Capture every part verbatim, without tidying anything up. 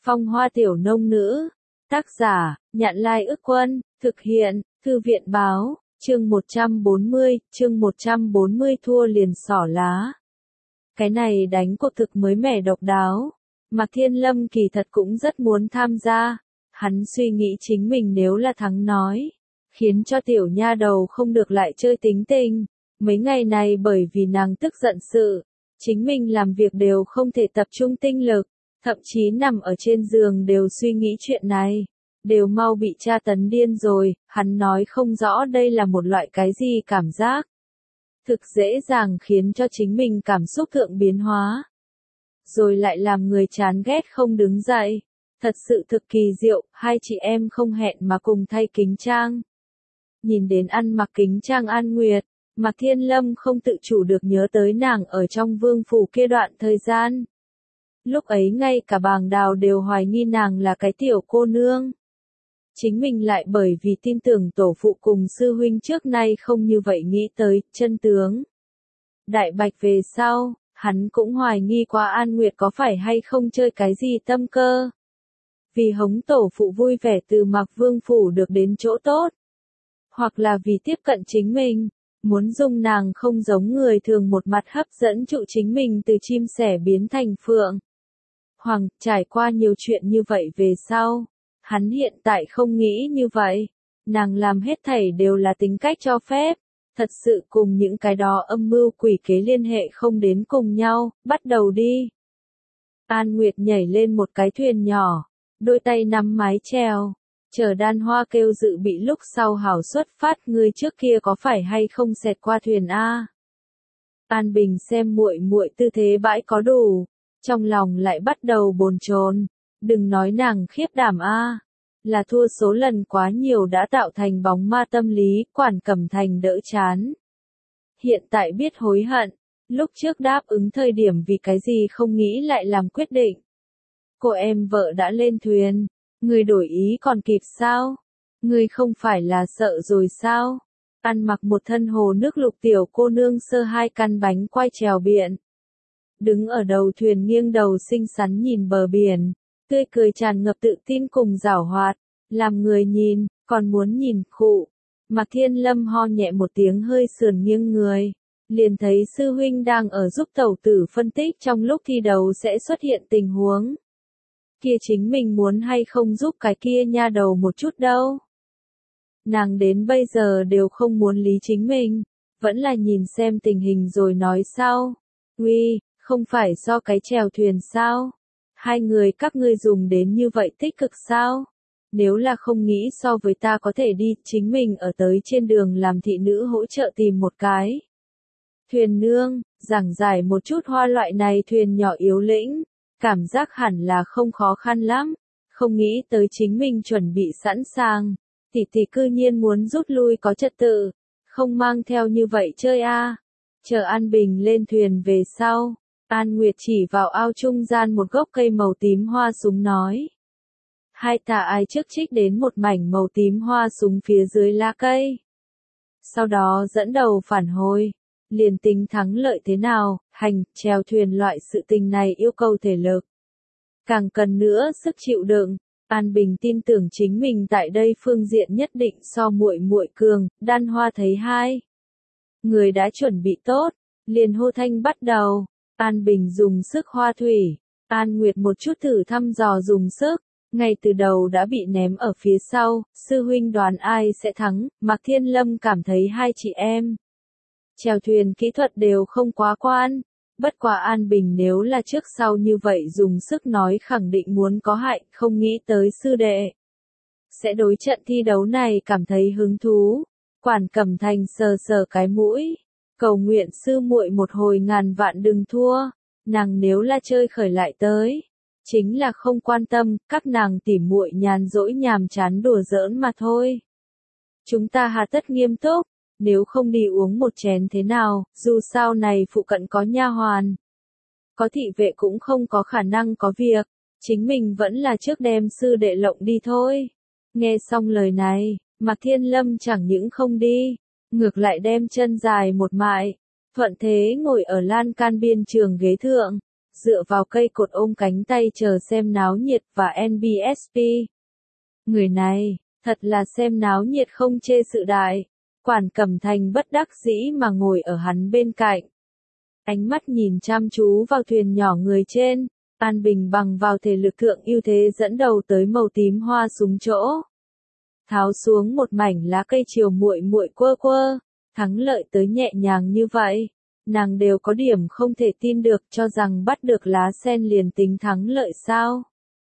Phong Hoa Tiểu Nông Nữ. Tác giả, Nhạn Lai Ức Quân, thực hiện, Thư viện Báo, chương một trăm bốn mươi, chương một trăm bốn mươi thua liền xỏ lá. Cái này đánh cuộc thực mới mẻ độc đáo. Mạc Thiên Lâm kỳ thật cũng rất muốn tham gia. Hắn suy nghĩ chính mình nếu là thắng nói, khiến cho tiểu nha đầu không được lại chơi tính tình. Mấy ngày này bởi vì nàng tức giận sự, chính mình làm việc đều không thể tập trung tinh lực, thậm chí nằm ở trên giường đều suy nghĩ chuyện này, đều mau bị tra tấn điên rồi. Hắn nói không rõ đây là một loại cái gì cảm giác, thực dễ dàng khiến cho chính mình cảm xúc thượng biến hóa, rồi lại làm người chán ghét không đứng dậy. Thật sự thực kỳ diệu, hai chị em không hẹn mà cùng thay kính trang. Nhìn đến ăn mặc kính trang An Nguyệt, Mạc Thiên Lâm không tự chủ được nhớ tới nàng ở trong vương phủ kia đoạn thời gian. Lúc ấy ngay cả Bàng Đào đều hoài nghi nàng là cái tiểu cô nương. Chính mình lại bởi vì tin tưởng tổ phụ cùng sư huynh trước nay không như vậy nghĩ tới chân tướng. Đại bạch về sau, hắn cũng hoài nghi qua An Nguyệt có phải hay không chơi cái gì tâm cơ. Vì hống tổ phụ vui vẻ từ Mạc Vương phủ được đến chỗ tốt. Hoặc là vì tiếp cận chính mình, muốn dùng nàng không giống người thường một mặt hấp dẫn trụ chính mình từ chim sẻ biến thành phượng hoàng. Trải qua nhiều chuyện như vậy về sau, hắn hiện tại không nghĩ như vậy. Nàng làm hết thảy đều là tính cách cho phép, thật sự cùng những cái đó âm mưu quỷ kế liên hệ không đến cùng nhau. Bắt đầu đi. An Nguyệt nhảy lên một cái thuyền nhỏ, đôi tay nắm mái chèo, chờ Đan Hoa kêu dự bị lúc sau hảo xuất phát. Ngươi trước kia có phải hay không xẹt qua thuyền a? An Bình xem muội muội tư thế bãi có đủ, trong lòng lại bắt đầu bồn chồn. Đừng nói nàng khiếp đảm a, là thua số lần quá nhiều đã tạo thành bóng ma tâm lý. Quản Cẩm Thành đỡ chán, hiện tại biết hối hận, lúc trước đáp ứng thời điểm vì cái gì không nghĩ lại làm quyết định. Cô em vợ đã lên thuyền, người đổi ý còn kịp sao? Người không phải là sợ rồi sao? Ăn mặc một thân hồ nước lục tiểu cô nương sơ hai căn bánh quai chèo biển, đứng ở đầu thuyền nghiêng đầu xinh xắn nhìn bờ biển, tươi cười tràn ngập tự tin cùng giảo hoạt, làm người nhìn, còn muốn nhìn. Khụ. Mạc Thiên Lâm ho nhẹ một tiếng hơi sườn nghiêng người, liền thấy sư huynh đang ở giúp tẩu tử phân tích trong lúc thi đấu sẽ xuất hiện tình huống. Kia chính mình muốn hay không giúp cái kia nha đầu một chút đâu. Nàng đến bây giờ đều không muốn lý chính mình, vẫn là nhìn xem tình hình rồi nói sau. Uy, không phải do cái chèo thuyền sao? Hai người các ngươi dùng đến như vậy tích cực sao? Nếu là không nghĩ so với ta có thể đi, chính mình ở tới trên đường làm thị nữ hỗ trợ tìm một cái thuyền nương, giảng giải một chút hoa loại này thuyền nhỏ yếu lĩnh, cảm giác hẳn là không khó khăn lắm. Không nghĩ tới chính mình chuẩn bị sẵn sàng, tỷ tỷ cư nhiên muốn rút lui có trật tự, không mang theo như vậy chơi a. Chờ An Bình lên thuyền về sau, An Nguyệt chỉ vào ao trung gian một gốc cây màu tím hoa súng nói. Hai tà ai trước trích đến một mảnh màu tím hoa súng phía dưới lá cây. Sau đó dẫn đầu phản hồi, liền tính thắng lợi thế nào, hành, chèo thuyền loại sự tình này yêu cầu thể lực. Càng cần nữa sức chịu đựng. An Bình tin tưởng chính mình tại đây phương diện nhất định so muội muội cường. Đan Hoa thấy hai người đã chuẩn bị tốt, liền hô thanh bắt đầu. An Bình dùng sức hoa thủy, An Nguyệt một chút thử thăm dò dùng sức, ngay từ đầu đã bị ném ở phía sau. Sư huynh đoán ai sẽ thắng? Mạc Thiên Lâm cảm thấy hai chị em chèo thuyền kỹ thuật đều không quá quan, bất quá An Bình nếu là trước sau như vậy dùng sức nói khẳng định muốn có hại. Không nghĩ tới sư đệ sẽ đối trận thi đấu này cảm thấy hứng thú. Quản Cẩm Thành sờ sờ cái mũi, cầu nguyện sư muội một hồi ngàn vạn đừng thua. Nàng nếu là chơi khởi lại tới, chính là không quan tâm, các nàng tỉ muội nhàn rỗi nhàm chán đùa giỡn mà thôi. Chúng ta hà tất nghiêm túc, nếu không đi uống một chén thế nào, dù sao này phụ cận có nha hoàn, có thị vệ cũng không có khả năng có việc, chính mình vẫn là trước đem sư đệ lộng đi thôi. Nghe xong lời này, Mạc Thiên Lâm chẳng những không đi, ngược lại đem chân dài một mại, thuận thế ngồi ở lan can biên trường ghế thượng, dựa vào cây cột ôm cánh tay chờ xem náo nhiệt và en bê ét pê. Người này, thật là xem náo nhiệt không chê sự đại. Quản Cẩm Thành bất đắc dĩ mà ngồi ở hắn bên cạnh. Ánh mắt nhìn chăm chú vào thuyền nhỏ người trên, An Bình bằng vào thể lực thượng ưu thế dẫn đầu tới màu tím hoa súng chỗ. Tháo xuống một mảnh lá cây chiều muội muội quơ quơ, thắng lợi tới nhẹ nhàng như vậy. Nàng đều có điểm không thể tin được cho rằng bắt được lá sen liền tính thắng lợi sao.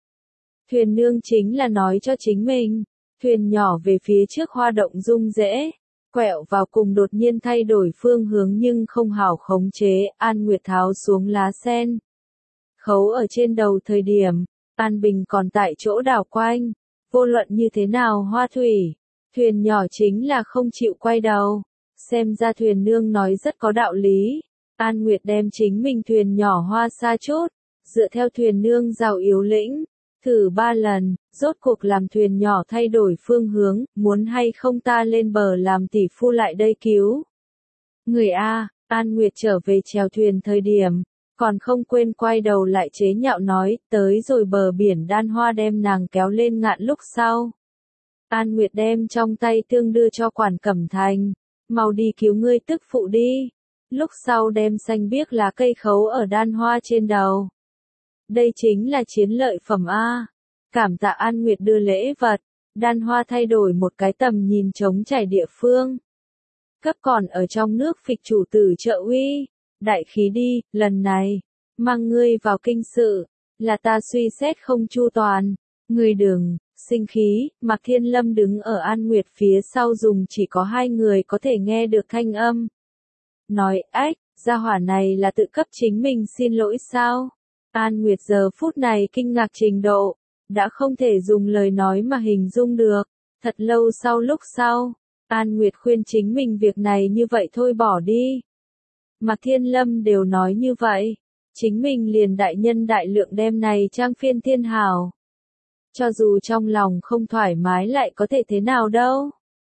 Thuyền nương chính là nói cho chính mình, thuyền nhỏ về phía trước hoa động rung rễ, quẹo vào cùng đột nhiên thay đổi phương hướng nhưng không hảo khống chế, An Nguyệt tháo xuống lá sen. Khấu ở trên đầu thời điểm, An Bình còn tại chỗ đảo quanh, vô luận như thế nào hoa thủy, thuyền nhỏ chính là không chịu quay đầu. Xem ra thuyền nương nói rất có đạo lý. An Nguyệt đem chính mình thuyền nhỏ hoa xa chút, dựa theo thuyền nương giàu yếu lĩnh, thử ba lần, rốt cuộc làm thuyền nhỏ thay đổi phương hướng, muốn hay không ta lên bờ làm tỷ phu lại đây cứu. Người A, An Nguyệt trở về chèo thuyền thời điểm, còn không quên quay đầu lại chế nhạo nói, tới rồi bờ biển đan hoa đem nàng kéo lên ngạn lúc sau. An Nguyệt đem trong tay tương đưa cho Quản Cẩm Thành. Mau đi cứu ngươi tức phụ đi. Lúc sau đem xanh biếc lá cây khấu ở đan hoa trên đầu. Đây chính là chiến lợi phẩm A. Cảm tạ An Nguyệt đưa lễ vật. Đan hoa thay đổi một cái tầm nhìn trống trải địa phương. Cấp còn ở trong nước phịch chủ tử trợ uy. Đại khí đi, lần này. Mang ngươi vào kinh sự. Là ta suy xét không chu toàn. Ngươi đừng. Sinh khí, Mạc Thiên Lâm đứng ở An Nguyệt phía sau dùng chỉ có hai người có thể nghe được thanh âm. Nói, ách, gia hỏa này là tự cấp chính mình xin lỗi sao? An Nguyệt giờ phút này kinh ngạc trình độ, đã không thể dùng lời nói mà hình dung được. Thật lâu sau lúc sau, An Nguyệt khuyên chính mình việc này như vậy thôi bỏ đi. Mạc Thiên Lâm đều nói như vậy, chính mình liền đại nhân đại lượng đem này trang phiên thiên hào. Cho dù trong lòng không thoải mái lại có thể thế nào đâu.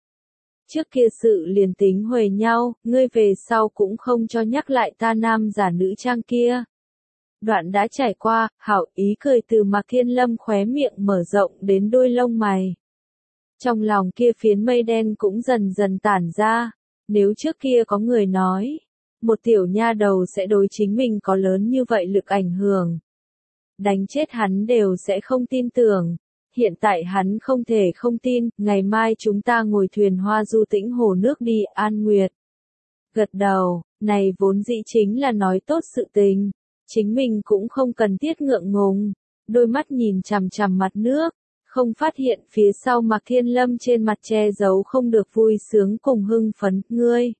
Trước kia sự liền tính huề nhau, ngươi về sau cũng không cho nhắc lại ta nam giả nữ trang kia. Đoạn đã trải qua, hảo ý cười từ Mạc Thiên Lâm khóe miệng mở rộng đến đôi lông mày. Trong lòng kia phiến mây đen cũng dần dần tản ra, nếu trước kia có người nói, một tiểu nha đầu sẽ đối chính mình có lớn như vậy lực ảnh hưởng. Đánh chết hắn đều sẽ không tin tưởng. Hiện tại hắn không thể không tin, ngày mai chúng ta ngồi thuyền hoa du tĩnh hồ nước đi, An Nguyệt. Gật đầu, này vốn dĩ chính là nói tốt sự tình. Chính mình cũng không cần thiết ngượng ngùng. Đôi mắt nhìn chằm chằm mặt nước, không phát hiện phía sau Mạc Thiên Lâm trên mặt che giấu không được vui sướng cùng hưng phấn, ngươi.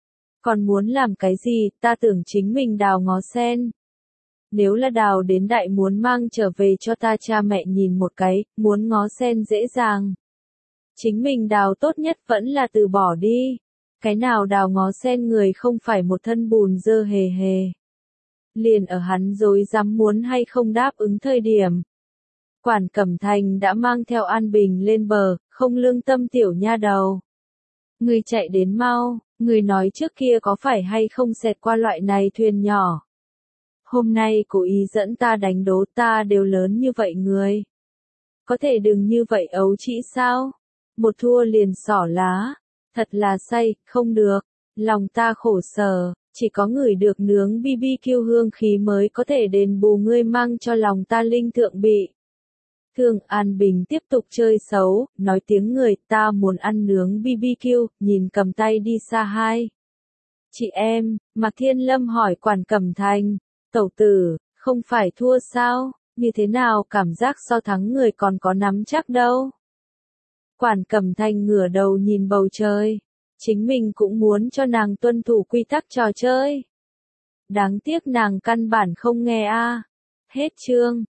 Còn muốn làm cái gì, ta tưởng chính mình đào ngó sen. Nếu là đào đến đại muốn mang trở về cho ta cha mẹ nhìn một cái, muốn ngó sen dễ dàng. Chính mình đào tốt nhất vẫn là từ bỏ đi. Cái nào đào ngó sen người không phải một thân bùn dơ hề hề. Liền ở hắn dối dám muốn hay không đáp ứng thời điểm. Quản Cẩm Thành đã mang theo An Bình lên bờ, không lương tâm tiểu nha đầu. Người chạy đến mau, người nói trước kia có phải hay không xẹt qua loại này thuyền nhỏ. Hôm nay cố ý dẫn ta đánh đố ta đều lớn như vậy người. Có thể đừng như vậy ấu trĩ sao? Một thua liền xỏ lá. Thật là say, không được. Lòng ta khổ sở, chỉ có người được nướng bi bi kiu hương khí mới có thể đền bù ngươi mang cho lòng ta linh thượng bị. Thương An Bình tiếp tục chơi xấu, nói tiếng người ta muốn ăn nướng bi bi kiu, nhìn cầm tay đi xa hai. Chị em, Mạc Thiên Lâm hỏi Quản Cẩm Thành. Tẩu tử, không phải thua sao, như thế nào cảm giác so thắng người còn có nắm chắc đâu. Quản Cẩm Thành ngửa đầu nhìn bầu trời, chính mình cũng muốn cho nàng tuân thủ quy tắc trò chơi. Đáng tiếc nàng căn bản không nghe a. Hết chương.